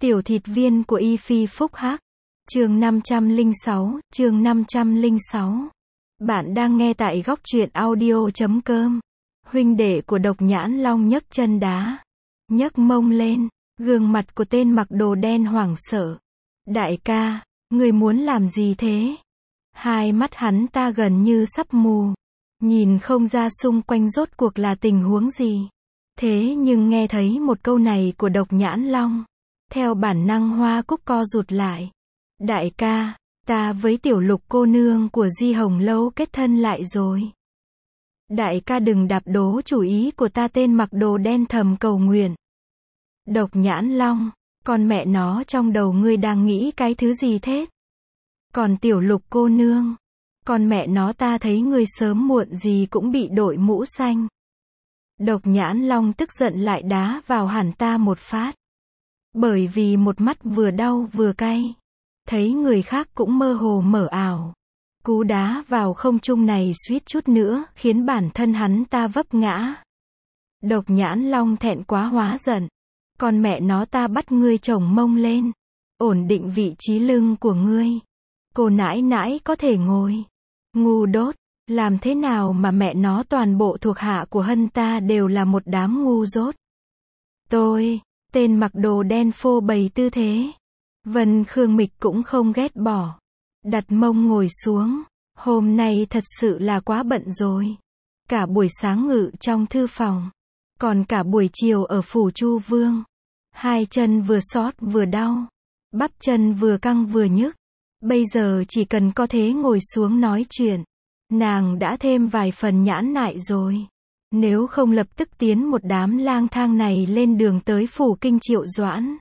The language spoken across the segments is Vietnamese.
Tiểu thịt viên của Y Phi Phúc Hắc. Chương 506, chương 506. Bạn đang nghe tại góc truyện audio.com. Huynh đệ của Độc Nhãn Long nhấc chân đá, nhấc mông lên, gương mặt của tên mặc đồ đen hoảng sợ. Đại ca, người muốn làm gì thế? Hai mắt hắn ta gần như sắp mù, nhìn không ra xung quanh rốt cuộc là tình huống gì. Thế nhưng nghe thấy một câu này của Độc Nhãn Long, theo bản năng Hoa Cúc co rụt lại. Đại ca, ta với Tiểu Lục cô nương của Di Hồng Lâu kết thân lại rồi. Đại ca đừng đạp đố chủ ý của ta, tên mặc đồ đen thầm cầu nguyện. Độc Nhãn Long, con mẹ nó, trong đầu ngươi đang nghĩ cái thứ gì thế? Còn Tiểu Lục cô nương, con mẹ nó, ta thấy ngươi sớm muộn gì cũng bị đội mũ xanh. Độc Nhãn Long tức giận lại đá vào hẳn ta một phát. Bởi vì một mắt vừa đau vừa cay, thấy người khác cũng mơ hồ mở ảo. Cú đá vào không trung này suýt chút nữa khiến bản thân hắn ta vấp ngã. Độc Nhãn Long thẹn quá hóa giận. Con mẹ nó, ta bắt ngươi chổng mông lên, ổn định vị trí lưng của ngươi. Cô nãi nãi có thể ngồi. Ngu đốt, làm thế nào mà mẹ nó toàn bộ thuộc hạ của Hân ta đều là một đám ngu dốt. Tên mặc đồ đen phô bày tư thế. Vân Khương Mịch cũng không ghét bỏ. Đặt mông ngồi xuống. Hôm nay thật sự là quá bận rồi. Cả buổi sáng ngự trong thư phòng, còn cả buổi chiều ở phủ Chu Vương. Hai chân vừa xót vừa đau, bắp chân vừa căng vừa nhức. Bây giờ chỉ cần có thế ngồi xuống nói chuyện, nàng đã thêm vài phần nhãn nại rồi. Nếu không lập tức tiến một đám lang thang này lên đường tới phủ kinh Triệu Doãn.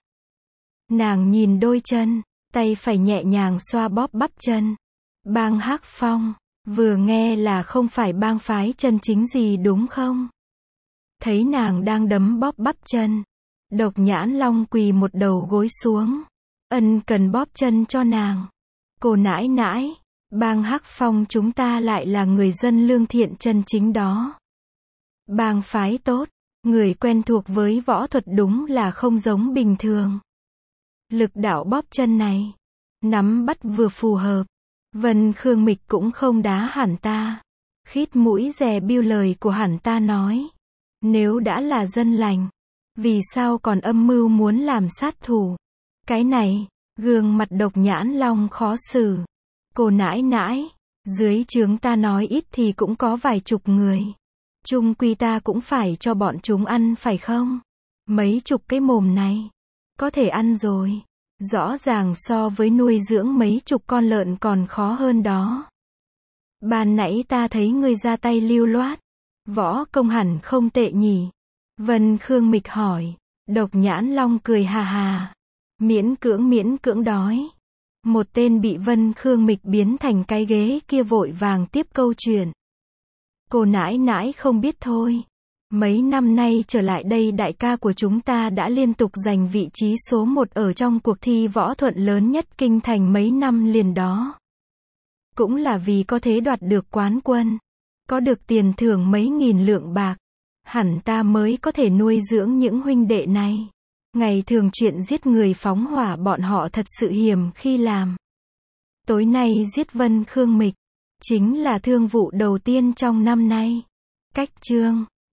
Nàng nhìn đôi chân, tay phải nhẹ nhàng xoa bóp bắp chân. Bang Hắc Phong, vừa nghe là không phải bang phái chân chính gì đúng không? Thấy nàng đang đấm bóp bắp chân, Độc Nhãn Long quỳ một đầu gối xuống, ân cần bóp chân cho nàng. Cô nãi nãi, bang Hắc Phong chúng ta lại là người dân lương thiện chân chính đó. Bang phái tốt, người quen thuộc với võ thuật đúng là không giống bình thường. Lực đạo bóp chân này, nắm bắt vừa phù hợp. Vân Khương Mịch cũng không đá hẳn ta. Khít mũi dè bưu lời của hẳn ta nói. Nếu đã là dân lành, vì sao còn âm mưu muốn làm sát thủ? Cái này, gương mặt Độc Nhãn Long khó xử. Cô nãi nãi, dưới trướng ta nói ít thì cũng có vài chục người. Chung quy ta cũng phải cho bọn chúng ăn phải không? Mấy chục cái mồm này, có thể ăn rồi. Rõ ràng so với nuôi dưỡng mấy chục con lợn còn khó hơn đó. Ban nãy ta thấy ngươi ra tay lưu loát, võ công hẳn không tệ nhỉ? Vân Khương Mịch hỏi. Độc Nhãn Long cười hà hà. Miễn cưỡng đói. Một tên bị Vân Khương Mịch biến thành cái ghế kia vội vàng tiếp câu chuyện. Cô nãi nãi không biết thôi. Mấy năm nay trở lại đây đại ca của chúng ta đã liên tục giành vị trí số 1 ở trong cuộc thi võ thuật lớn nhất kinh thành mấy năm liền đó. Cũng là vì có thế đoạt được quán quân, có được tiền thưởng mấy nghìn lượng bạc, hẳn ta mới có thể nuôi dưỡng những huynh đệ này. Ngày thường chuyện giết người phóng hỏa bọn họ thật sự hiếm khi làm. Tối nay giết Vân Khương Mịch, chính là thương vụ đầu tiên trong năm nay. Cách chương